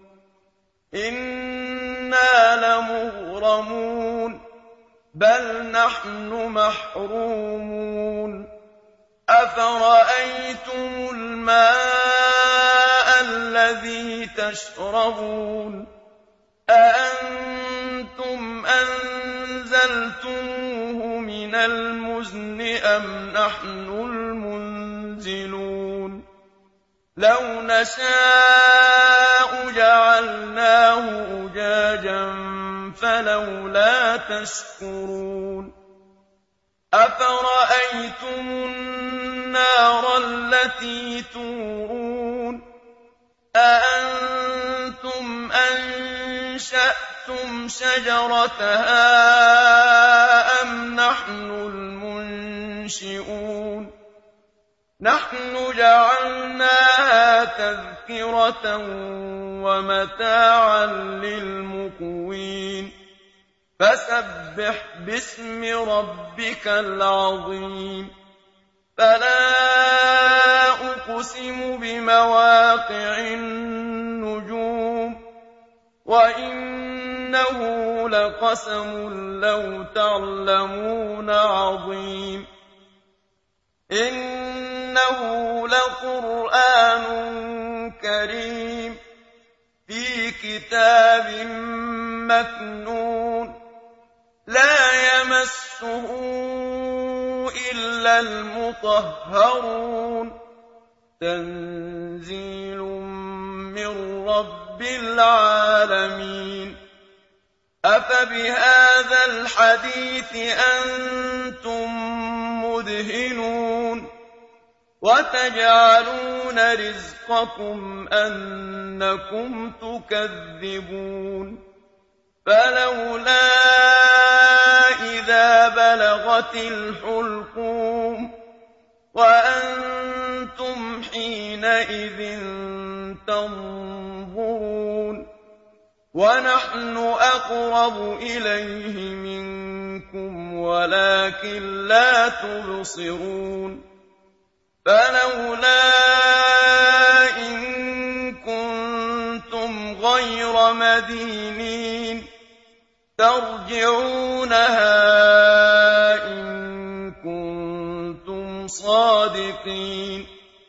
إِنَّا لَمُغْرَمُونَ بَلْ نَحْنُ مَحْرُومُونَ أَفَرَأَيْتُمُ الْمَاءَ الَّذِي تَشْرَبُونَ أَأَنتُمْ أَنزَلْتُمُوهُ مِنَ الْمُزْنِ أَمْ نَحْنُ الْمُنزِلُونَ لَوْ نَشَاءُ جَعَلْنَاهُ أُجَاجًا فَلَوْلَا تَشْكُرُونَ أَفَرَأَيْتُمُ النَّارَ الَّتِي تُورُونَ أَأَنتُمْ أَنشَأْتُمْ شَجَرَتَهَا أَمْ نَحْنُ الْمُنشِئُونَ نَحْنُ جَعَلْنَاهَا تَذْكِرَةً وَمَتَاعًا لِّلْمُقْوِينَ فَسَبِّحْ بِاسْمِ رَبِّكَ الْعَظِيمِ فَلَا أُقْسِمُ بِمَوَاقِعِ النُّجُومِ وَإِنَّهُ لَقَسَمٌ لَّوْ تَعْلَمُونَ عَظِيمٌ إِنَّهُ لَقُرْآنٌ كَرِيمٌ فِي كِتَابٍ مَّكْنُونٍ لَّا يَمَسُّهُ إِلَّا الْمُطَهَّرُونَ تَنزِيلٌ مِّن رَّبِّ الْعَالَمِينَ أَفَبِهَٰذَا الْحَدِيثِ أَنتُم مُّدْهِنُونَ وَتَجْعَلُونَ رِزْقَكُمْ أَنَّكُمْ تُكَذِّبُونَ فَلَوْلَا إِذَا بَلَغَتِ الْحُلْقُومَ وَأَنتُمْ حِينَئِذٍ تَنظُرُونَ وَنَحْنُ أَقْرَبُ إِلَيْهِ مِنكُمْ وَلَٰكِن لَّا تُبْصِرُونَ فَلَوْلَا إِن كُنتُمْ غَيْرَ مَدِينِينَ تَرْجِعُونَهَا إِن كُنتُمْ صَادِقِينَ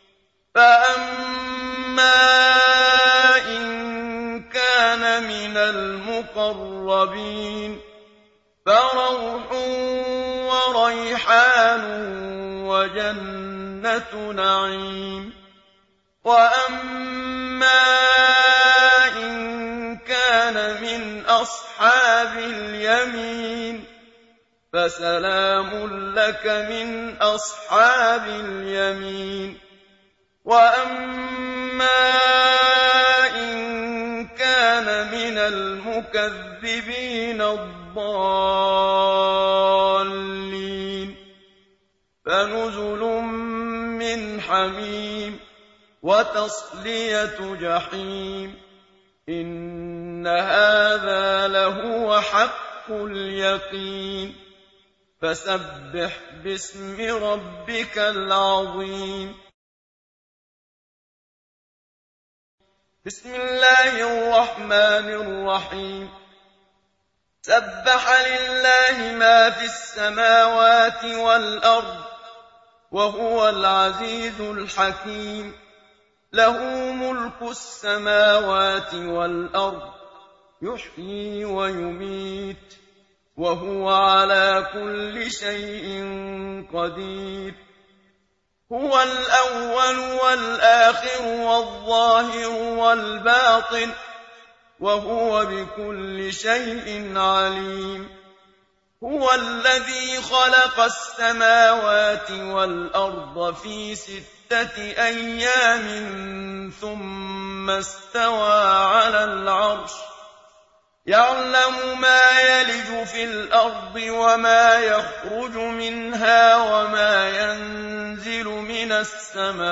فَأَمَّا إِن كَانَ مِنَ الْمُقَرَّبِينَ فَرَوْحٌ وَرَيْحَانٌ وَجَنَّةُ نَعِيمٍ وَأَمَّا إِن كَانَ مِنْ أَصْحَابِ الْيَمِينِ فَسَلَامٌ لَّكَ مِنْ أَصْحَابِ الْيَمِينِ وَأَمَّا إِن كَانَ مِنَ الْمُكَذِّبِينَ الضَّالِّينَ فَنُزُلٌ مِّنْ حَمِيمٍ وَتَصْلِيَةُ جَحِيمٍ إِنَّ هَٰذَا لَهُوَ حَقُّ الْيَقِينِ فَسَبِّحْ بِاسْمِ رَبِّكَ الْعَظِيمِ بسم الله الرحمن الرحيم سبح لله ما في السماوات والأرض وهو العزيز الحكيم له ملك السماوات والأرض يحيي ويميت وهو على كل شيء قدير هو الأول والآخر والظاهر والباطن وهو بكل شيء عليم. هو الذي خلق السماوات والأرض في 6 أيام ثم استوى على العرش يعلم ما يلج في الأرض وما يخرج منها وما ينزل من السماء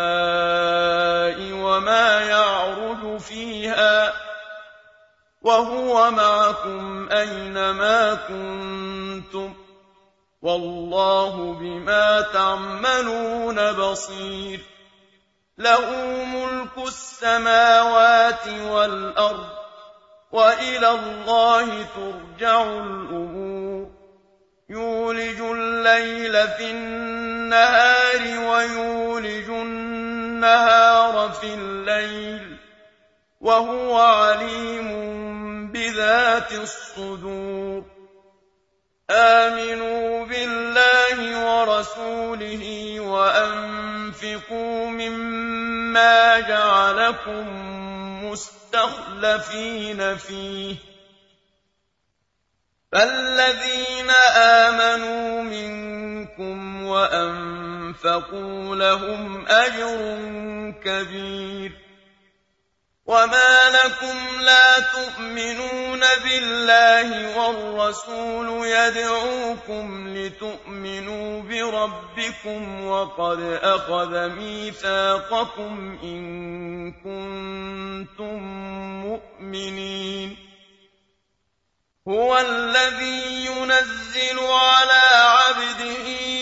وما يعرج فيها وهو معكم أينما كنتم والله بما تعملون بصير. له ملك السماوات والأرض وإلى الله ترجع الأمور. يولج الليل في النهار ويولج النهار في الليل وهو عليم بذات الصدور. آمنوا بالله ورسوله وأنفقوا مما جعلكم مستخلفين فيه فالذين آمنوا منكم وأنفقوا لهم أجر كبير. وما لكم لا تؤمنون بالله والرسول يدعوكم لتؤمنوا بربكم وقد أخذ ميثاقكم إن كنتم مؤمنين. هو الذي ينزل على عبده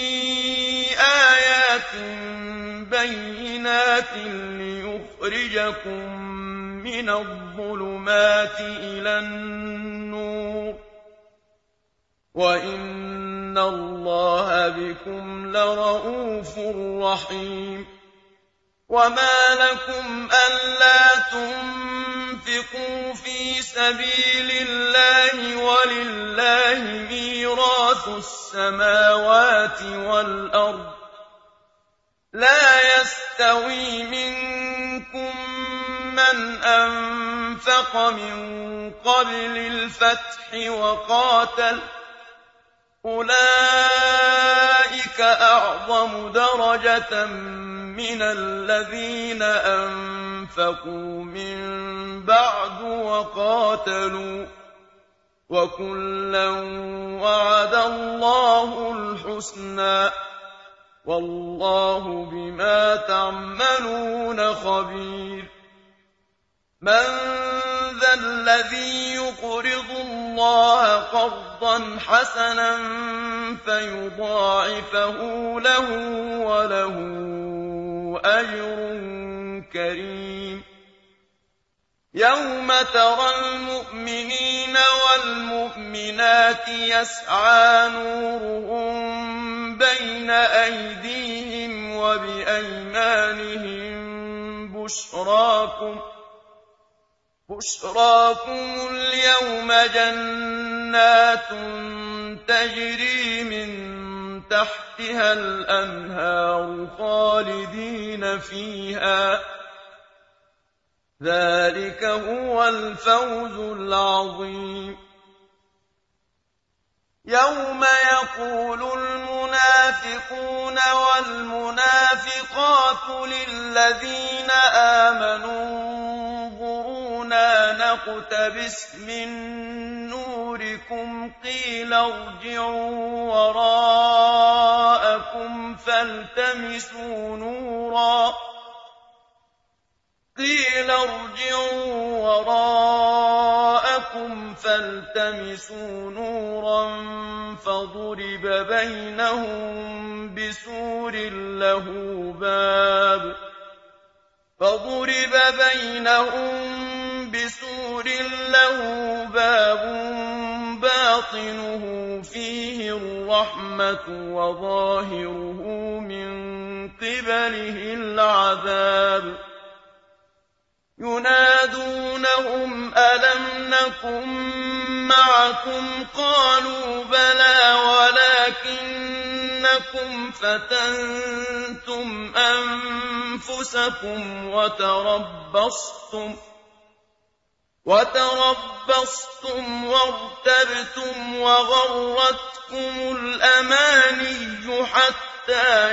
آيات بينات ليخرجكم من الظلمات إلى النور وإن الله بكم لرءوف رحيم. وما لكم ألا تنفقوا في سبيل الله ولله ميراث السماوات والأرض لا يستوي منكم من أنفق من قبل الفتح وقاتل أولئك أعظم درجة من الذين أنفقوا من بعد وقاتلوا وكلا وعد الله الحسنى والله بما تعملون خبير. من ذا الذي يقرض الله قرضا حسنا فيضاعفه له وله أجر كريم. يوم ترى المؤمنين والمؤمنات يسعى نورهم بين أيديهم وبأيمانهم بشراكم اليوم جنات تجري من تحتها الأنهار خالدين فيها ذلك هو الفوز العظيم. يوم يقول المنافقون والمنافقات للذين آمنوا انظرونا نقتبس من نوركم قيل ارجعوا وراءكم فالتمسوا نورا فضرب بينهم بسور له باب باطنه فيه الرحمة وظاهره من قبله العذاب. ينادونهم ألم نكن معكم قالوا بلى ولكنكم فتنتم أنفسكم وتربصتم وارتبتم وغرتكم الأماني حتى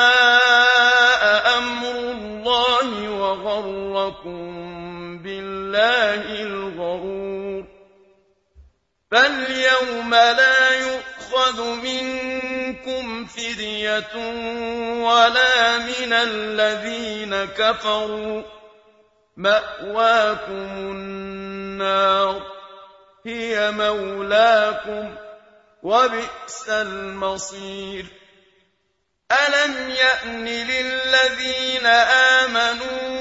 جاء أمر الله وغركم بالله الغرور فاليوم لا يؤخذ منكم فدية ولا من الذين كفروا مأواكم النار هي مولاكم وبئس المصير ألم يأن للذين آمنوا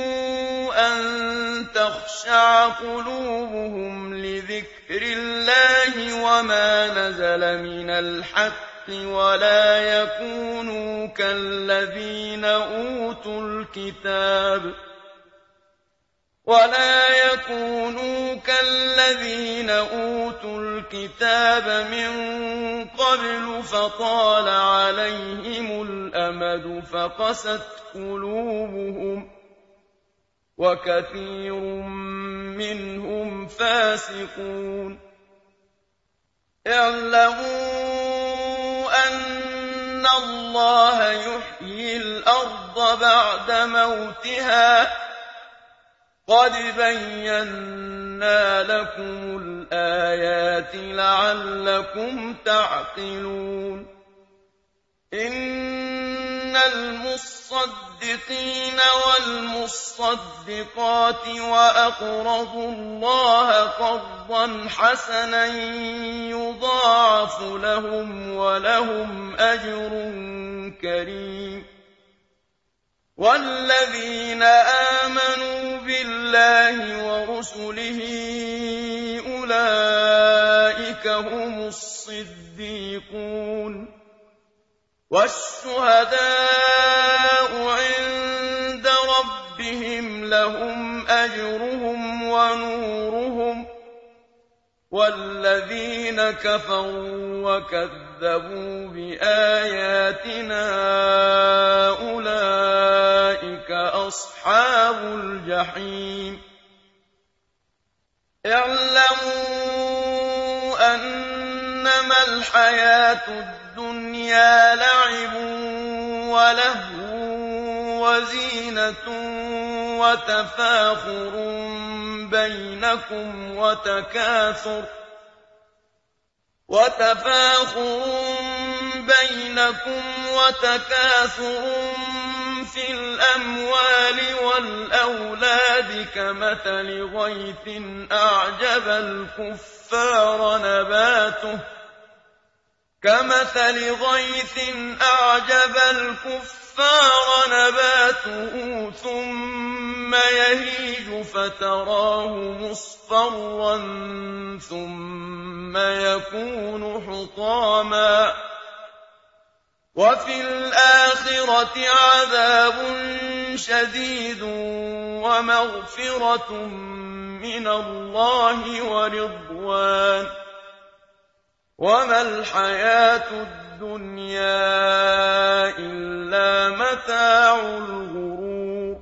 أن تخشع قلوبهم لذكر الله وما نزل من الحق ولا يكونوا كالذين أوتوا الكتاب من قبل فطال عليهم الأمد فقست قلوبهم وكثير منهم فاسقون اعلموا أن الله يحيي الأرض بعد موتها قد بينا لكم الآيات لعلكم تعقلون إن المصدقين والمصدقات وأقرضوا الله قرضا حسنا يضاعف لهم ولهم أجر كريم والذين آمنوا بالله ورسله أولئك هم الصديقون والشهداء عند ربهم لهم أجرهم ونورهم والذين كفروا وكذبوا بآياتنا أولئك أصحاب الجحيم اعلموا أنما الحياة الدنيا لعب ولهو وزينة وتفاخر بينكم وتكاثر في الأموال والأولاد كمثل غيث أعجب الكفار نباته ثم يهيج فتراه مصفرا ثم يكون حطاما وفي الآخرة عذاب شديد ومغفرة من الله ورضوان وما الحياة الدنيا إلا متاع الغرور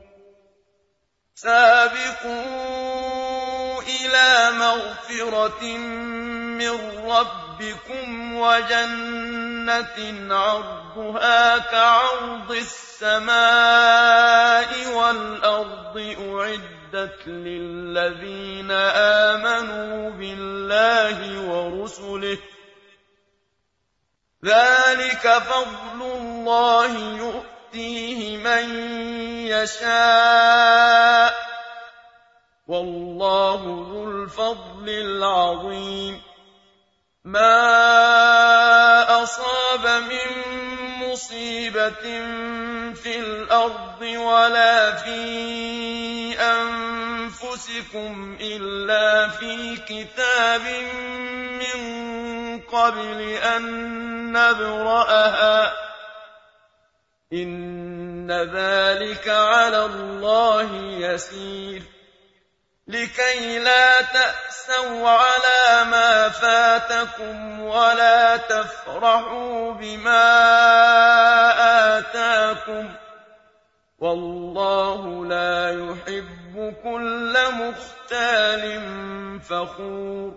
سابقوا إلى مغفرة من ربكم وجنة عرضها كعرض السماء والأرض أعدت للذين آمنوا بالله ورسله ذلك فضل الله يؤتيه من يشاء والله ذو الفضل العظيم ما أصاب من مصيبة في الأرض ولا في أنفسكم إلا في كتاب من قبل أن نبرأها إن ذلك على الله يسير لكي لا تأسوا على ما فاتكم ولا تفرحوا بما آتاكم والله لا يحب يحب كل مختال فخور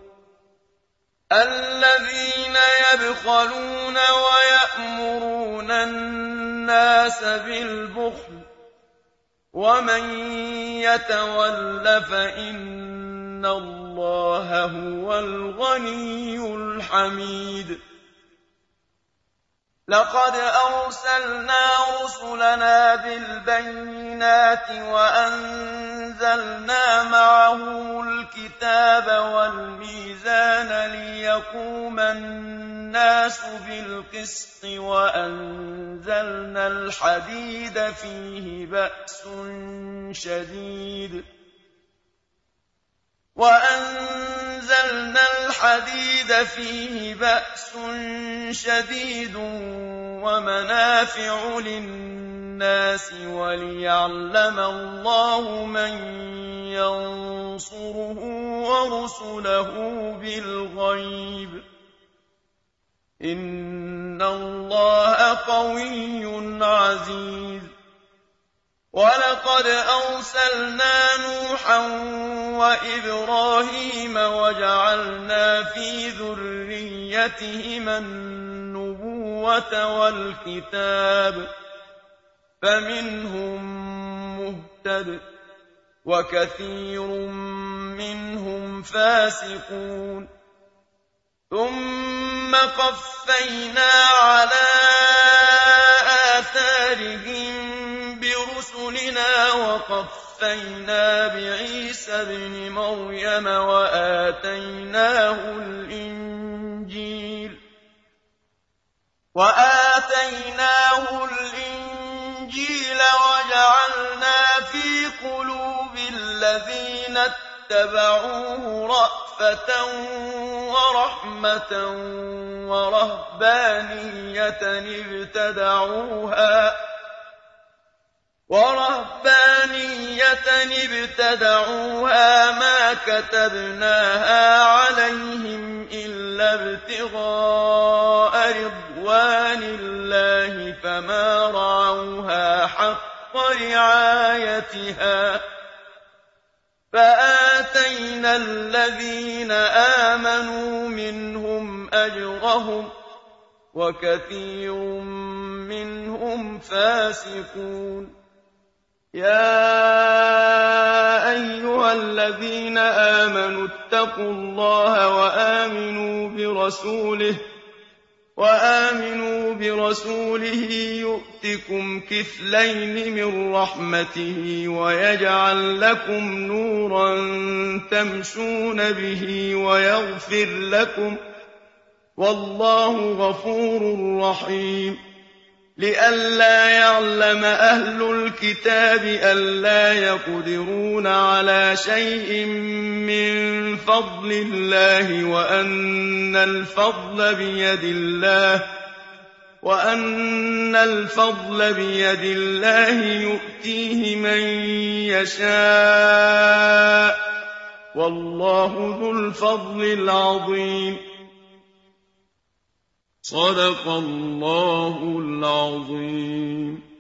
الذين يبخلون ويأمرون الناس بالبخل ومن يتول فإن الله هو الغني الحميد لقد أرسلنا رسلنا بالبينات وأنزلنا معهم الكتاب والميزان ليقوم الناس بالقسط وأنزلنا الحديد فيه بأس شديد ومنافع للناس وليعلم الله من ينصره ورسله بالغيب إن الله قوي عزيز ولقد أرسلنا نوحا وإبراهيم وجعلنا في ذريتهما النبوة والكتاب فمنهم مهتد وكثير منهم فاسقون ثم قفينا على آثارهم برسلنا وقفينا بعيسى ابن مريم وآتيناه الإنجيل وجعلنا في قلوب الذين اتبعوه رأفة ورحمة ورهبانية ابتدعوها ما كتبناها عليهم إلا ابتغاء رضوان الله فما رعوها حق رعايتها فآتينا الذين آمنوا منهم أجرهم وكثير منهم فاسقون يا أيها الذين آمنوا اتقوا الله وآمنوا برسوله يؤتكم كفلين من رحمته ويجعل لكم نورا تمشون به ويغفر لكم والله غفور رحيم لئلا يعلم أهل الكتاب ألا يقدرون على شيء من فضل الله وأن الفضل بيد الله يؤتيه من يشاء والله ذو الفضل العظيم صدق الله العظيم